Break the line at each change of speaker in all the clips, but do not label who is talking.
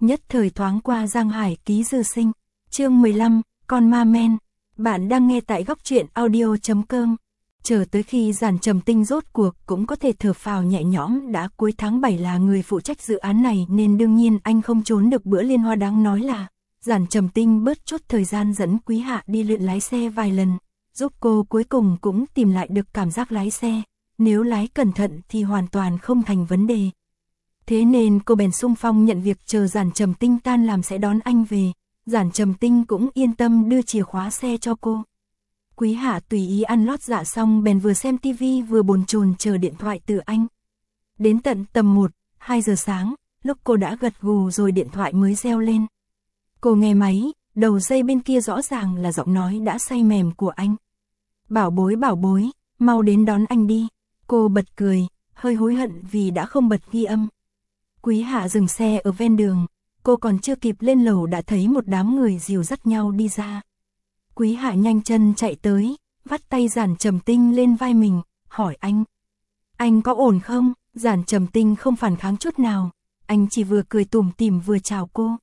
nhất thời thoáng qua Giang Hải ký dư sinh. Chương 15, con ma men. Bạn đang nghe tại góc truyện audio.com. Chờ tới khi Giản Trầm Tinh rốt cuộc cũng có thể thở phào nhẹ nhõm, đã cuối tháng 7 là người phụ trách dự án này nên đương nhiên anh không trốn được bữa liên hoan. Đáng nói là Giản Trầm Tinh bớt chút thời gian dẫn Quý Hạ đi luyện lái xe vài lần, giúp cô cuối cùng cũng tìm lại được cảm giác lái xe, nếu lái cẩn thận thì hoàn toàn không thành vấn đề. Thế nên cô bèn xung phong nhận việc chờ Giản Trầm Tinh tan làm sẽ đón anh về. Giản Trầm Tinh cũng yên tâm đưa chìa khóa xe cho cô. Quý Hạ tùy ý ăn lót dạ xong bèn vừa xem tivi vừa bồn chồn chờ điện thoại từ anh. Đến tận tầm 1-2 giờ sáng, lúc cô đã gật gù rồi điện thoại mới reo lên. Cô nghe máy, đầu dây bên kia rõ ràng là giọng nói đã say mềm của anh. Bảo bối, mau đến đón anh đi. Cô bật cười, hơi hối hận vì đã không bật ghi âm. Quý Hạ dừng xe ở ven đường, cô còn chưa kịp lên lầu đã thấy một đám người dìu dắt nhau đi ra. Quý Hạ nhanh chân chạy tới, vắt tay Giản Trầm Tinh lên vai mình, hỏi anh. Anh có ổn không? Giản Trầm Tinh không phản kháng chút nào, anh chỉ vừa cười tủm tỉm vừa chào cô.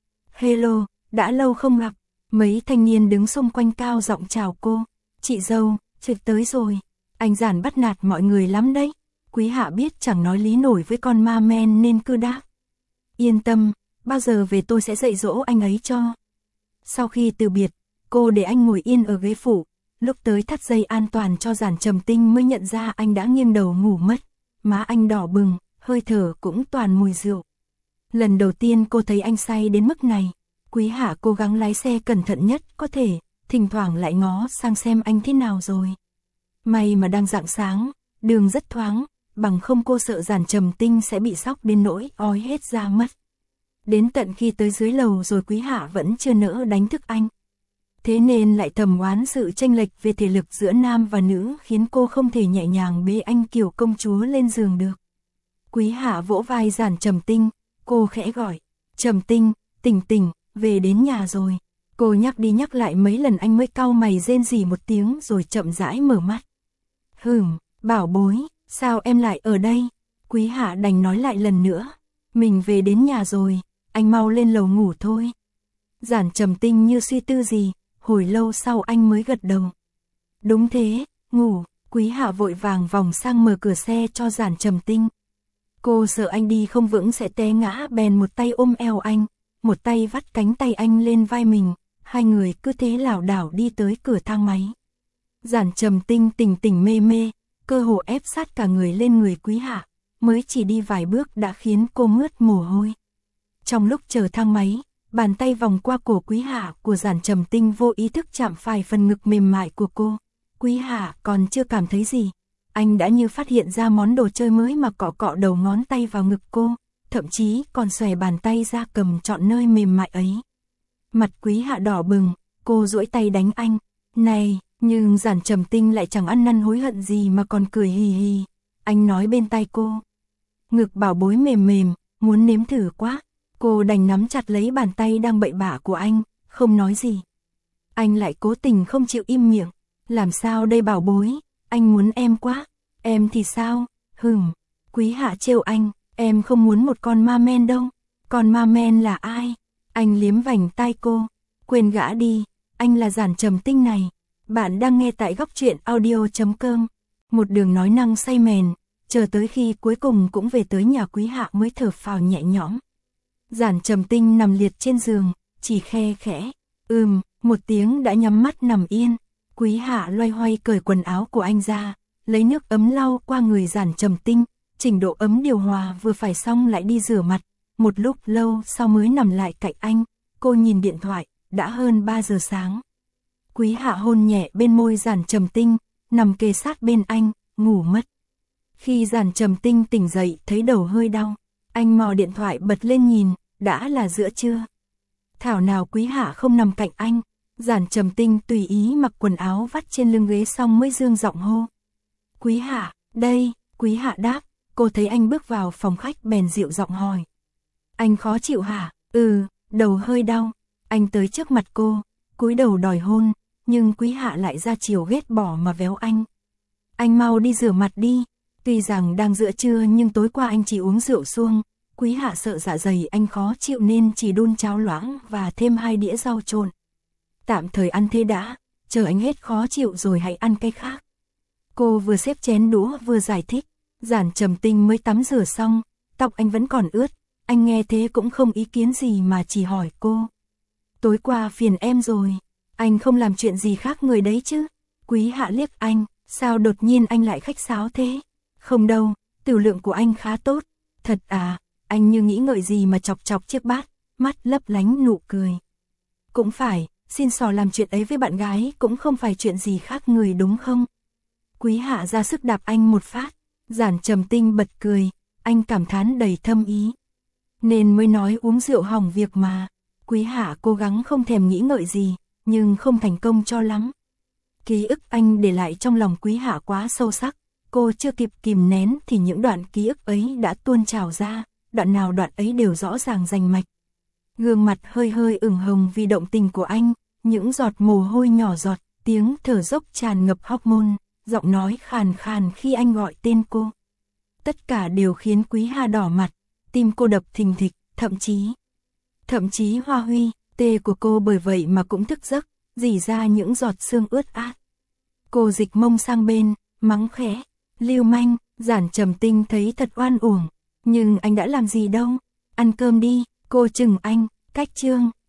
Hello, đã lâu không gặp. Mấy thanh niên đứng xung quanh cao giọng chào cô. Chị dâu, trực tới rồi. Anh Giản bắt nạt mọi người lắm đấy. Quý Hạ biết chẳng nói lý nổi với con ma men nên cứ đáp. Yên tâm, bao giờ về tôi sẽ dạy dỗ anh ấy cho. Sau khi từ biệt, cô để anh ngồi yên ở ghế phụ. Lúc tới thắt dây an toàn cho Giản Trầm Tinh mới nhận ra anh đã nghiêng đầu ngủ mất. Má anh đỏ bừng, hơi thở cũng toàn mùi rượu. Lần đầu tiên cô thấy anh say đến mức này. Quý Hạ cố gắng lái xe cẩn thận nhất có thể, thỉnh thoảng lại ngó sang xem anh thế nào rồi. May mà đang rạng sáng, đường rất thoáng, bằng không cô sợ Giản Trầm Tinh sẽ bị sốc đến nỗi ói hết ra mất. Đến tận khi tới dưới lầu rồi Quý Hạ vẫn chưa nỡ đánh thức anh. Thế nên lại thầm oán sự chênh lệch về thể lực giữa nam và nữ khiến cô không thể nhẹ nhàng bế anh kiểu công chúa lên giường được. Quý Hạ vỗ vai Giản Trầm Tinh, cô khẽ gọi. Trầm Tinh, tỉnh, về đến nhà rồi. Cô nhắc đi nhắc lại mấy lần anh mới cau mày rên rỉ một tiếng rồi chậm rãi mở mắt. Bảo bối, sao em lại ở đây? Quý Hạ đành nói lại lần nữa. Mình về đến nhà rồi, anh mau lên lầu ngủ thôi. Giản Trầm Tinh như suy tư gì, hồi lâu sau anh mới gật đầu. Đúng thế, ngủ. Quý Hạ vội vàng vòng sang mở cửa xe cho Giản Trầm Tinh. Cô sợ anh đi không vững sẽ té ngã bèn một tay ôm eo anh, một tay vắt cánh tay anh lên vai mình, hai người cứ thế lảo đảo đi tới cửa thang máy. Giản Trầm Tinh tỉnh mê, cơ hồ ép sát cả người lên người Quý Hạ, mới chỉ đi vài bước đã khiến cô mướt mồ hôi. Trong lúc chờ thang máy, bàn tay vòng qua cổ Quý Hạ của Giản Trầm Tinh vô ý thức chạm phải phần ngực mềm mại của cô. Quý Hạ còn chưa cảm thấy gì, anh đã như phát hiện ra món đồ chơi mới mà cọ đầu ngón tay vào ngực cô, thậm chí còn xòe bàn tay ra cầm trọn nơi mềm mại ấy. Mặt Quý Hạ đỏ bừng, cô duỗi tay đánh anh. Này, nhưng Giản Trầm Tinh lại chẳng ăn năn hối hận gì mà còn cười hì hì. Anh nói bên tai cô. Ngực bảo bối mềm, muốn nếm thử quá. Cô đành nắm chặt lấy bàn tay đang bậy bạ của anh, không nói gì. Anh lại cố tình không chịu im miệng. Làm sao đây bảo bối, anh muốn em quá. Em thì sao? Quý Hạ trêu anh. Em không muốn một con ma men đâu. Con ma men là ai? Anh liếm vành tai cô. Quên gã đi, anh là Giản Trầm Tinh này. Bạn đang nghe tại góc truyện audio.com. Một đường nói năng say mềm, chờ tới khi cuối cùng cũng về tới nhà Quý Hạ mới thở phào nhẹ nhõm. Giản Trầm Tinh nằm liệt trên giường, chỉ khe khẽ. Một tiếng đã nhắm mắt nằm yên. Quý Hạ loay hoay cởi quần áo của anh ra, lấy nước ấm lau qua người Giản Trầm Tinh, chỉnh độ ấm điều hòa vừa phải xong lại đi rửa mặt. Một lúc lâu sau mới nằm lại cạnh anh, cô nhìn điện thoại, đã hơn 3 giờ sáng. Quý Hạ hôn nhẹ bên môi Giản Trầm Tinh, nằm kề sát bên anh, ngủ mất. Khi Giản Trầm Tinh tỉnh dậy thấy đầu hơi đau, anh mò điện thoại bật lên nhìn, đã là giữa trưa. Thảo nào Quý Hạ không nằm cạnh anh, Giản Trầm Tinh tùy ý mặc quần áo vắt trên lưng ghế xong mới dương giọng hô. Quý Hạ, đây. Quý Hạ đáp, cô thấy anh bước vào phòng khách bèn dịu giọng hỏi. Anh khó chịu hả? Đầu hơi đau. Anh tới trước mặt cô, cúi đầu đòi hôn, nhưng Quý Hạ lại ra chiều ghét bỏ mà véo anh. Anh mau đi rửa mặt đi. Tuy rằng đang giữa trưa nhưng tối qua anh chỉ uống rượu suông, Quý Hạ sợ dạ dày anh khó chịu nên chỉ đun cháo loãng và thêm 2 đĩa rau trộn. Tạm thời ăn thế đã, chờ anh hết khó chịu rồi hãy ăn cái khác. Cô vừa xếp chén đũa vừa giải thích. Giản Trầm Tinh mới tắm rửa xong, tóc anh vẫn còn ướt, anh nghe thế cũng không ý kiến gì mà chỉ hỏi cô. Tối qua phiền em rồi, anh không làm chuyện gì khác người đấy chứ? Quý Hạ liếc anh, sao đột nhiên anh lại khách sáo thế? Không đâu, tiểu lượng của anh khá tốt. Thật à? Anh như nghĩ ngợi gì mà chọc chọc chiếc bát, mắt lấp lánh nụ cười. Cũng phải, xin xỏ làm chuyện ấy với bạn gái cũng không phải chuyện gì khác người đúng không? Quý Hạ ra sức đạp anh một phát. Giản Trầm Tinh bật cười, anh cảm thán đầy thâm ý. Nên mới nói uống rượu hỏng việc mà. Quý Hạ cố gắng không thèm nghĩ ngợi gì, nhưng không thành công cho lắm. Ký ức anh để lại trong lòng Quý Hạ quá sâu sắc, cô chưa kịp kìm nén thì những đoạn ký ức ấy đã tuôn trào ra, đoạn nào đoạn ấy đều rõ ràng rành mạch. Gương mặt hơi hơi ửng hồng vì động tình của anh, những giọt mồ hôi nhỏ giọt, tiếng thở dốc tràn ngập hormone, giọng nói khàn khàn khi anh gọi tên cô. Tất cả đều khiến Quý Hạ đỏ mặt, tim cô đập thình thịch, thậm chí Hoa Huy, tê của cô bởi vậy mà cũng thức giấc, rỉ ra những giọt sương ướt át. Cô dịch mông sang bên, mắng khẽ, lưu manh. Giản Trầm Tinh thấy thật oan uổng, nhưng anh đã làm gì đâu, ăn cơm đi, cô chừng anh, cách chương.